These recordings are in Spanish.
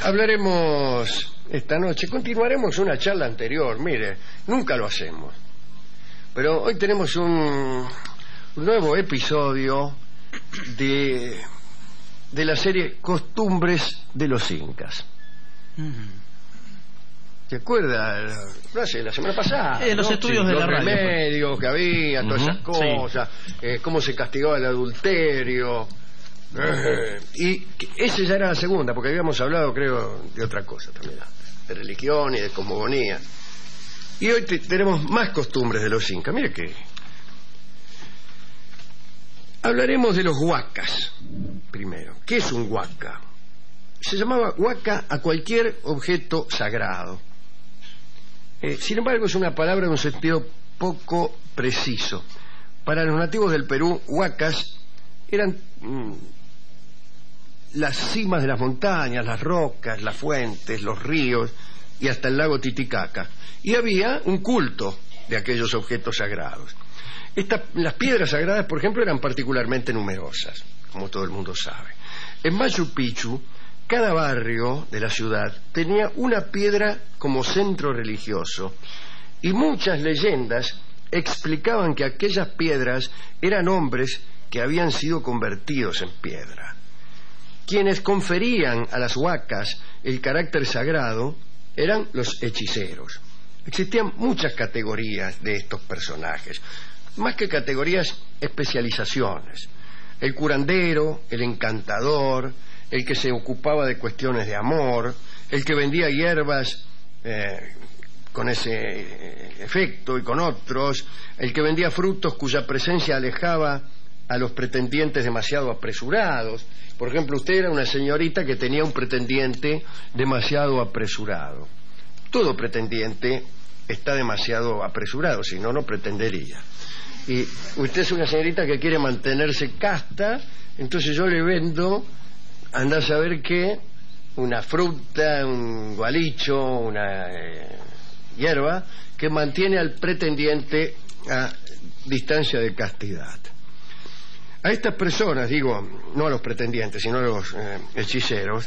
Hablaremos esta noche, continuaremos una charla anterior, mire, nunca lo hacemos. Pero hoy tenemos un nuevo episodio de la serie Costumbres de los Incas. ¿Se acuerda? No sé, la semana pasada. Los estudios de los la radio. Los remedios que había, todas esas cosas, cómo se castigaba el adulterio. Y esa ya era la segunda, porque habíamos hablado, creo, de otra cosa también, de religión y de cosmogonía. Y hoy tenemos más costumbres de los incas. Mire que hablaremos de los huacas primero. ¿Qué es un huaca? Se llamaba huaca a cualquier objeto sagrado. Sin embargo, es una palabra de un sentido poco preciso. Para los nativos del Perú, huacas eran las cimas de las montañas, las rocas, las fuentes, los ríos y hasta el lago Titicaca. Y había un culto de aquellos objetos sagrados. Las piedras sagradas, por ejemplo, eran particularmente numerosas, como todo el mundo sabe. En Machu Picchu, cada barrio de la ciudad tenía una piedra como centro religioso, y muchas leyendas explicaban que aquellas piedras eran hombres que habían sido convertidos en piedra. Quienes conferían a las huacas el carácter sagrado eran los hechiceros. Existían muchas categorías de estos personajes, más que categorías, especializaciones. El curandero, el encantador, el que se ocupaba de cuestiones de amor, el que vendía hierbas con ese efecto y con otros, el que vendía frutos cuya presencia alejaba a los pretendientes demasiado apresurados. Por ejemplo, usted era una señorita que tenía un pretendiente demasiado apresurado. Todo pretendiente está demasiado apresurado, si no, no pretendería. Y usted es una señorita que quiere mantenerse casta, entonces yo le vendo, anda a saber qué, una fruta, un gualicho, una hierba, que mantiene al pretendiente a distancia de castidad. A estas personas, digo, no a los pretendientes, sino a los hechiceros,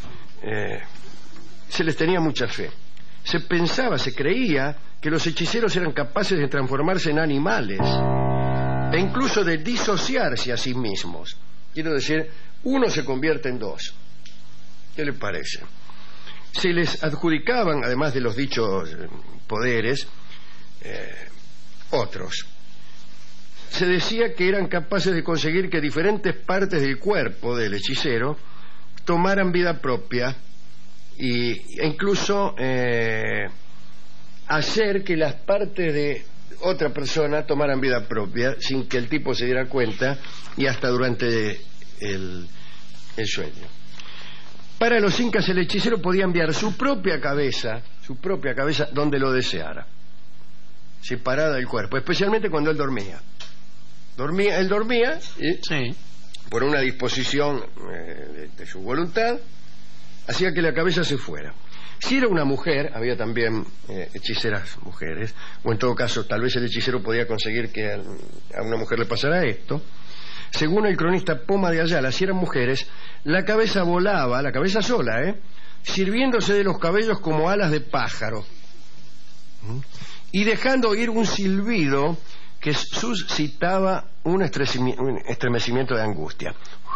se les tenía mucha fe. Se pensaba, se creía que los hechiceros eran capaces de transformarse en animales e incluso de disociarse a sí mismos. Quiero decir, uno se convierte en dos. ¿Qué le parece? Se les adjudicaban, además de los dichos poderes, otros. Se decía que eran capaces de conseguir que diferentes partes del cuerpo del hechicero tomaran vida propia e incluso hacer que las partes de otra persona tomaran vida propia sin que el tipo se diera cuenta y hasta durante el sueño. Para los incas el hechicero podía enviar su propia cabeza donde lo deseara, separada del cuerpo, especialmente cuando él dormía. Él dormía y, por una disposición de su voluntad, hacía que la cabeza se fuera. Si era una mujer, había también hechiceras mujeres, o en todo caso tal vez el hechicero podía conseguir que a una mujer le pasara esto. Según el cronista Poma de Ayala, si eran mujeres, la cabeza volaba, la cabeza sola, sirviéndose de los cabellos como alas de pájaro, y dejando oír un silbido que suscitaba un estremecimiento de angustia.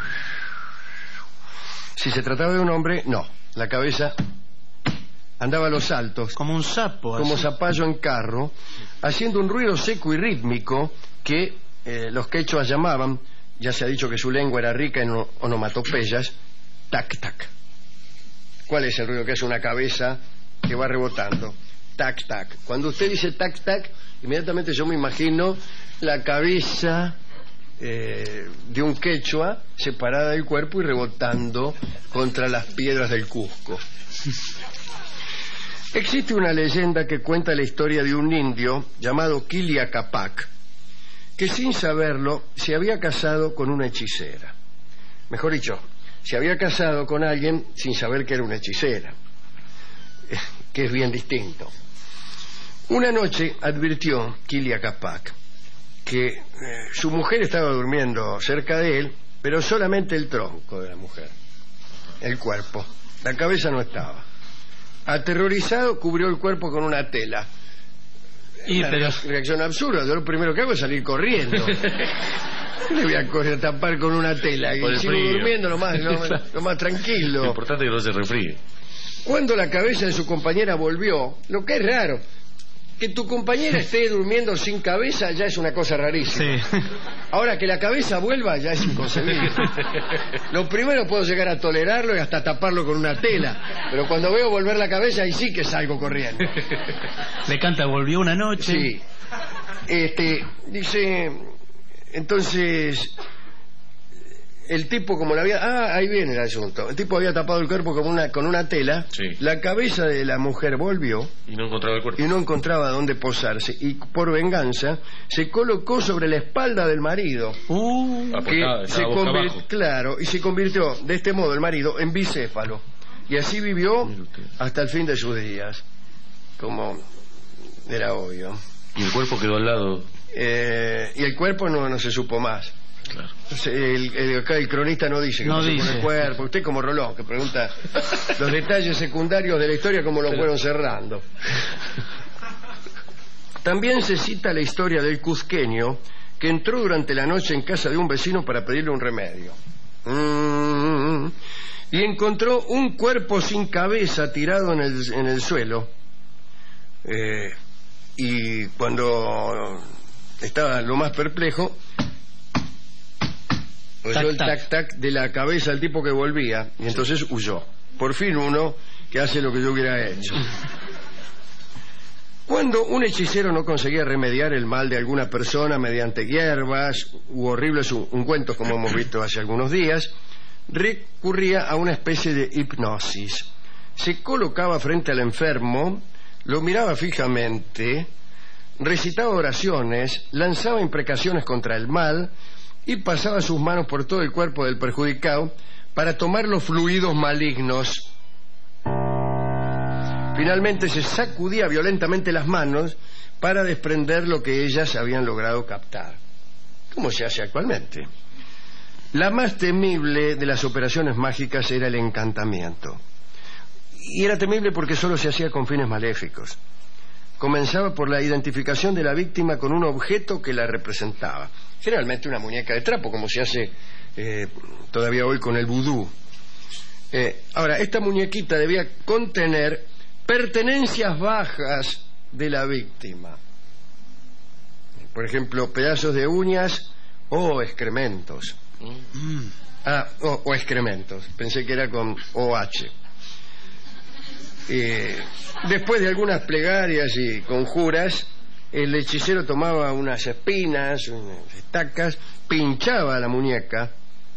Si se trataba de un hombre, no, la cabeza andaba a los saltos, como un sapo, como así, zapallo en carro, haciendo un ruido seco y rítmico que los quechuas llamaban, ya se ha dicho que su lengua era rica en onomatopeyas, tac tac. ¿Cuál es el ruido que hace una cabeza que va rebotando? Tac tac. Cuando usted dice tac tac, inmediatamente yo me imagino la cabeza de un quechua separada del cuerpo y rebotando contra las piedras del Cusco. Existe una leyenda que cuenta la historia de un indio llamado Quilia Capac, que sin saberlo se había casado con una hechicera. Mejor dicho, se había casado con alguien sin saber que era una hechicera, que es bien distinto. Una noche advirtió Quilia Capac que su mujer estaba durmiendo cerca de él, pero solamente el tronco de la mujer, el cuerpo. La cabeza no estaba. Aterrorizado, cubrió el cuerpo con una tela. Una reacción absurda. Yo lo primero que hago es salir corriendo. ¿Qué le voy a correr a tapar con una tela? Y sigo durmiendo lo más tranquilo. Lo importante es que no se refríe. Cuando la cabeza de su compañera volvió, lo que es raro, que tu compañera esté durmiendo sin cabeza ya es una cosa rarísima. Sí. Ahora, que la cabeza vuelva ya es inconcebible. Lo primero puedo llegar a tolerarlo y hasta taparlo con una tela, pero cuando veo volver la cabeza ahí sí que salgo corriendo. Le canta "Volvió una noche". Sí. Dice, entonces, el tipo como la había... ahí viene el asunto. El tipo había tapado el cuerpo con una tela. Sí. La cabeza de la mujer volvió. Y no encontraba el cuerpo. Y no encontraba dónde posarse. Y por venganza se colocó sobre la espalda del marido. Claro, y se convirtió de este modo el marido en bicéfalo. Y así vivió hasta el fin de sus días. Como era obvio. Y el cuerpo quedó al lado. Y el cuerpo no se supo más. Claro. Acá el cronista no dice que no dice. Con el cuerpo. Usted como Rolón, que pregunta los detalles secundarios de la historia, como lo fueron cerrando. También se cita la historia del cuzqueño que entró durante la noche en casa de un vecino para pedirle un remedio. Y encontró un cuerpo sin cabeza tirado en el suelo. Y cuando estaba lo más perplejo, oyó el tac-tac de la cabeza del tipo que volvía, y entonces huyó. Por fin uno que hace lo que yo hubiera hecho. Cuando un hechicero no conseguía remediar el mal de alguna persona mediante hierbas u horribles ungüentos, como hemos visto hace algunos días, recurría a una especie de hipnosis. Se colocaba frente al enfermo, lo miraba fijamente, recitaba oraciones, lanzaba imprecaciones contra el mal y pasaba sus manos por todo el cuerpo del perjudicado para tomar los fluidos malignos. Finalmente se sacudía violentamente las manos para desprender lo que ellas habían logrado captar, como se hace actualmente. La más temible de las operaciones mágicas era el encantamiento. Y era temible porque solo se hacía con fines maléficos. Comenzaba por la identificación de la víctima con un objeto que la representaba. Generalmente una muñeca de trapo, como se hace todavía hoy con el vudú. Ahora, esta muñequita debía contener pertenencias bajas de la víctima. Por ejemplo, pedazos de uñas o excrementos. O excrementos. Pensé que era con OH. Después de algunas plegarias y conjuras, el hechicero tomaba unas espinas, unas estacas, pinchaba la muñeca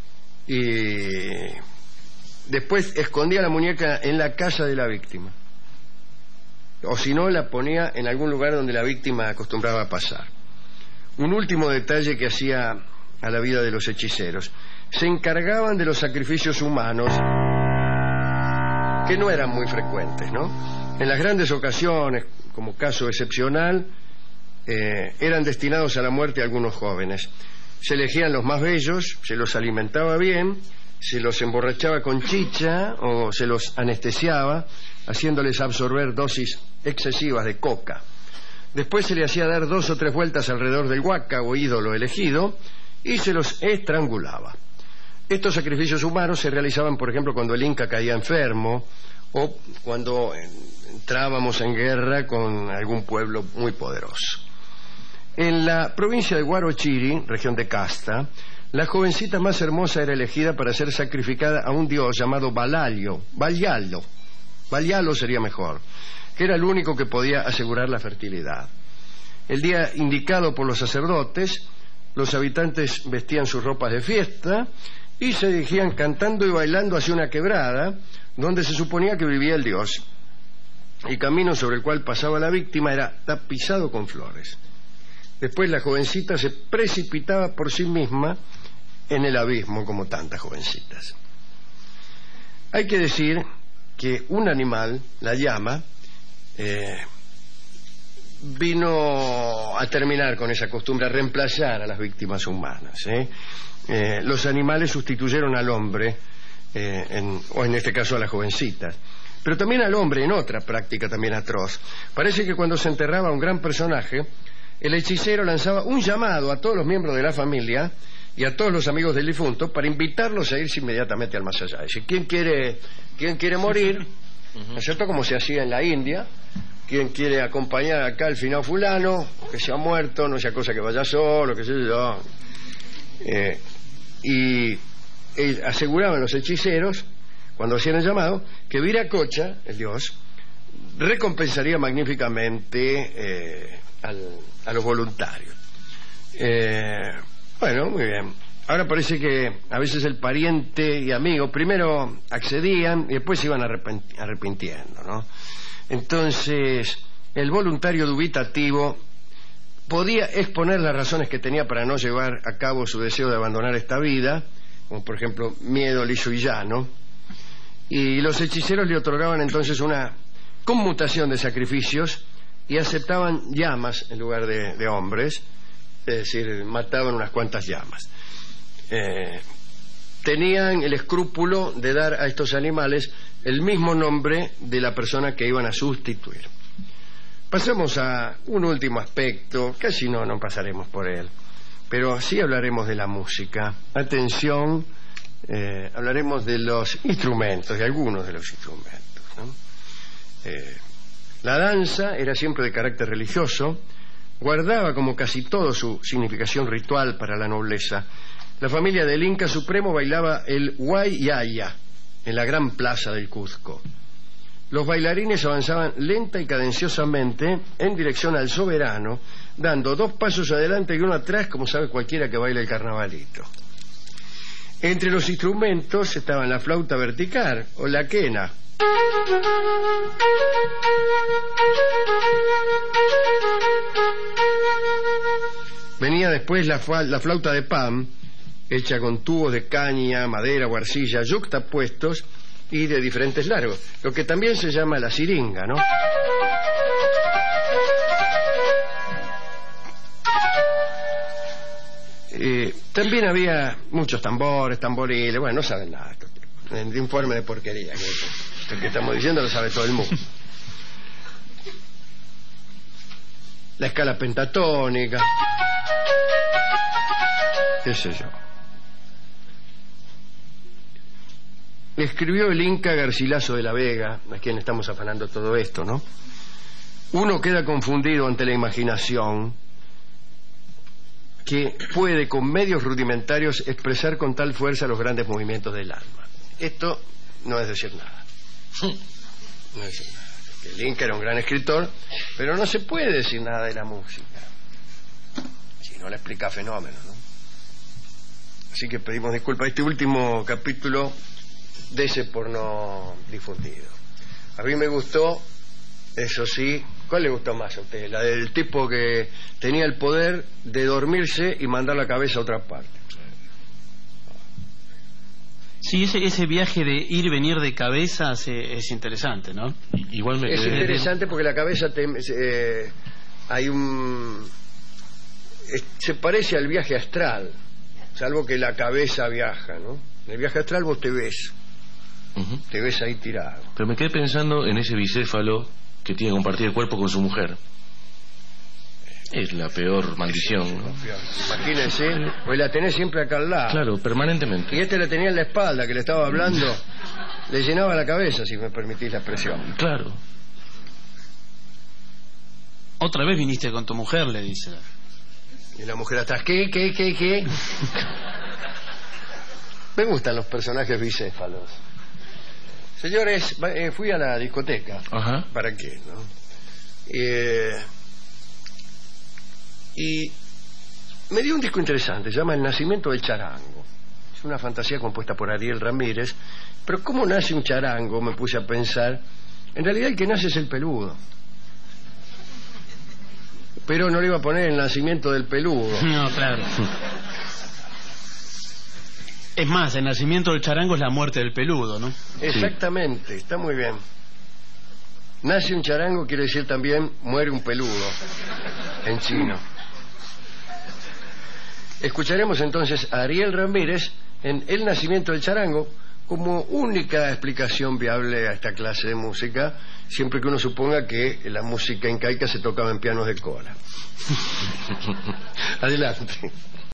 y después escondía la muñeca en la casa de la víctima. O si no, la ponía en algún lugar donde la víctima acostumbraba a pasar. Un último detalle que hacía a la vida de los hechiceros: se encargaban de los sacrificios humanos, que no eran muy frecuentes, ¿no? En las grandes ocasiones, como caso excepcional, eran destinados a la muerte algunos jóvenes. Se elegían los más bellos, se los alimentaba bien, se los emborrachaba con chicha o se los anestesiaba, haciéndoles absorber dosis excesivas de coca. Después se le hacía dar 2 o 3 vueltas alrededor del huaca o ídolo elegido y se los estrangulaba. Estos sacrificios humanos se realizaban, por ejemplo, cuando el Inca caía enfermo o cuando entrábamos en guerra con algún pueblo muy poderoso. En la provincia de Huarochiri, región de Casta, la jovencita más hermosa era elegida para ser sacrificada a un dios llamado Balyalo sería mejor, que era el único que podía asegurar la fertilidad. El día indicado por los sacerdotes, los habitantes vestían sus ropas de fiesta y se dirigían cantando y bailando hacia una quebrada donde se suponía que vivía el dios. El camino sobre el cual pasaba la víctima era tapizado con flores. Después la jovencita se precipitaba por sí misma en el abismo, como tantas jovencitas. Hay que decir que un animal, la llama, vino a terminar con esa costumbre, a reemplazar a las víctimas humanas. Los animales sustituyeron al hombre o en este caso a las jovencitas. Pero también al hombre en otra práctica también atroz. Parece que cuando se enterraba un gran personaje, el hechicero lanzaba un llamado a todos los miembros de la familia y a todos los amigos del difunto para invitarlos a irse inmediatamente al más allá. Es decir, ¿quién quiere morir? ¿No es cierto? Como se hacía en la India. ¿Quién quiere acompañar acá al finado fulano? Que se ha muerto, no sea cosa que vaya solo, que sé yo. Y aseguraban los hechiceros, cuando hacían el llamado, que Viracocha, el dios, recompensaría magníficamente a los voluntarios. Bueno, muy bien. Ahora parece que a veces el pariente y amigo primero accedían y después se iban arrepintiendo, ¿no? Entonces, el voluntario dubitativo podía exponer las razones que tenía para no llevar a cabo su deseo de abandonar esta vida, como por ejemplo miedo liso y llano, y los hechiceros le otorgaban entonces una conmutación de sacrificios y aceptaban llamas en lugar de hombres, es decir, mataban unas cuantas llamas. Tenían el escrúpulo de dar a estos animales el mismo nombre de la persona que iban a sustituir. Pasamos a un último aspecto, casi no pasaremos por él, pero sí hablaremos de la música. Atención, hablaremos de los instrumentos, de algunos de los instrumentos, ¿no? La danza era siempre de carácter religioso, guardaba como casi todo su significación ritual para la nobleza. La familia del Inca Supremo bailaba el Huayaya en la gran plaza del Cuzco. Los bailarines avanzaban lenta y cadenciosamente en dirección al soberano, dando 2 pasos adelante y 1 atrás, como sabe cualquiera que baila el carnavalito. Entre los instrumentos estaban la flauta vertical o la quena. Venía después la flauta de pan, hecha con tubos de caña, madera o arcilla yuxtapuestos y de diferentes largos, lo que también se llama la siringa, ¿no? También había muchos tambores, tamboriles, bueno, no saben nada, de informe de porquería que estamos diciendo lo sabe todo el mundo. La escala pentatónica, qué sé yo. Escribió el Inca Garcilaso de la Vega, a quien estamos afanando todo esto, ¿no? Uno queda confundido ante la imaginación que puede con medios rudimentarios expresar con tal fuerza los grandes movimientos del alma. Esto no es decir nada. No es decir nada. El Inca era un gran escritor, pero no se puede decir nada de la música si no le explica fenómenos, ¿no? Así que pedimos disculpas. Este último capítulo de ese porno difundido. A mí me gustó, eso sí. ¿Cuál le gustó más a usted? La del tipo que tenía el poder de dormirse y mandar la cabeza a otra parte. Sí, ese viaje de ir y venir de cabezas es interesante, ¿no? Igual me es interesante porque la cabeza se parece al viaje astral, salvo que la cabeza viaja, ¿no? En el viaje astral vos te ves. Te ves ahí tirado. Pero me quedé pensando en ese bicéfalo que tiene que compartir el cuerpo con su mujer. Es la peor maldición, ¿no? Imagínense, pues la tenés siempre acá al lado. Claro, permanentemente. Y este la tenía en la espalda, que le estaba hablando, le llenaba la cabeza, si me permitís la expresión. Claro. Otra vez viniste con tu mujer, le dice. Y la mujer atrás, ¿qué? Me gustan los personajes bicéfalos. Señores, fui a la discoteca. Ajá. ¿Para qué, no? Y me dio un disco interesante, se llama El nacimiento del charango. Es una fantasía compuesta por Ariel Ramírez. Pero ¿cómo nace un charango? Me puse a pensar. En realidad el que nace es el peludo. Pero no le iba a poner el nacimiento del peludo. No, claro. Es más, el nacimiento del charango es la muerte del peludo, ¿no? Exactamente, está muy bien. Nace un charango quiere decir también muere un peludo en chino. Escucharemos entonces a Ariel Ramírez en El nacimiento del charango como única explicación viable a esta clase de música, siempre que uno suponga que la música incaica se tocaba en pianos de cola. Adelante.